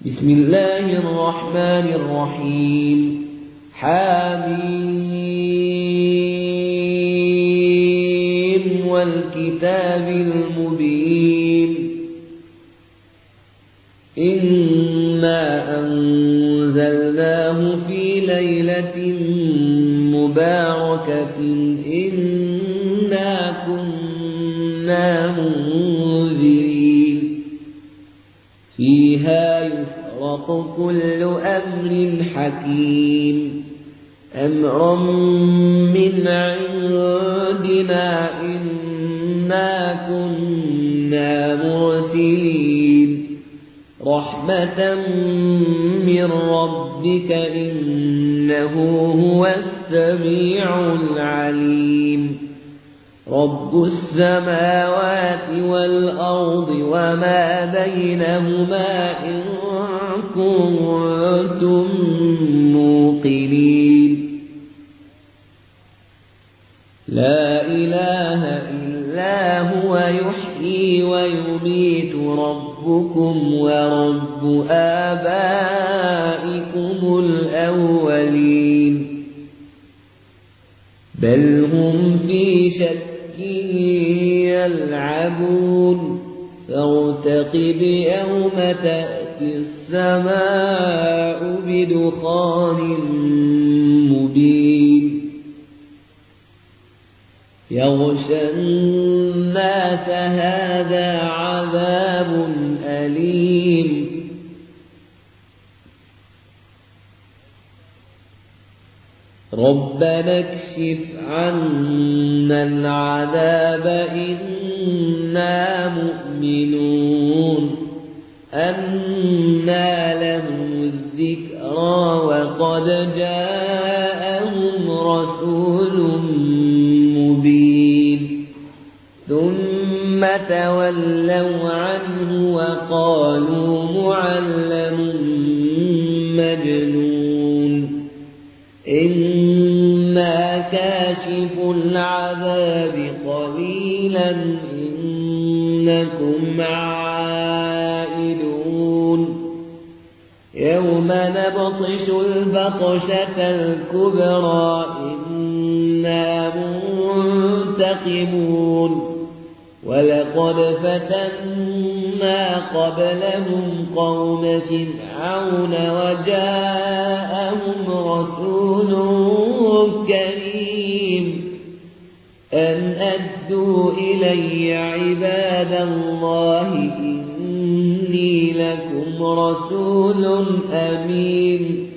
بسم الله الرحمن الرحيم. حميم والكتاب المبين. إنا أنزلناه في ليلة مباركة إنا كنا منذرين فيها يفرق كل أمر حكيم أمرا من عندنا إنا كنا مرسلين رحمة من ربك إنه هو السميع العليم. رب السماوات والأرض وما بينهما إن كنتم موقنين. لا إله إلا هو يحيي ويميت ربكم ورب آبائكم الأولين بل هم في شك يلعبون فارتقب يوم تأتي السماء بدخان مبين يغشى الناس هذا عذاب أليم. ربنا اكشف عنا العذاب إنا مؤمنون. أنى لهم الذكرى وقد جاءهم رسول مبين ثم تولوا عنه وقالوا معلم مجنون. إنا كاشف العذاب قليلا إنكم عائدون يوم نبطش البطشة الكبرى إنا منتقمون. ولقد فتنا قبلهم قوم فرعون وجاءهم رسول كريم أن أدوا إلي عباد الله إني لكم رسول أمين.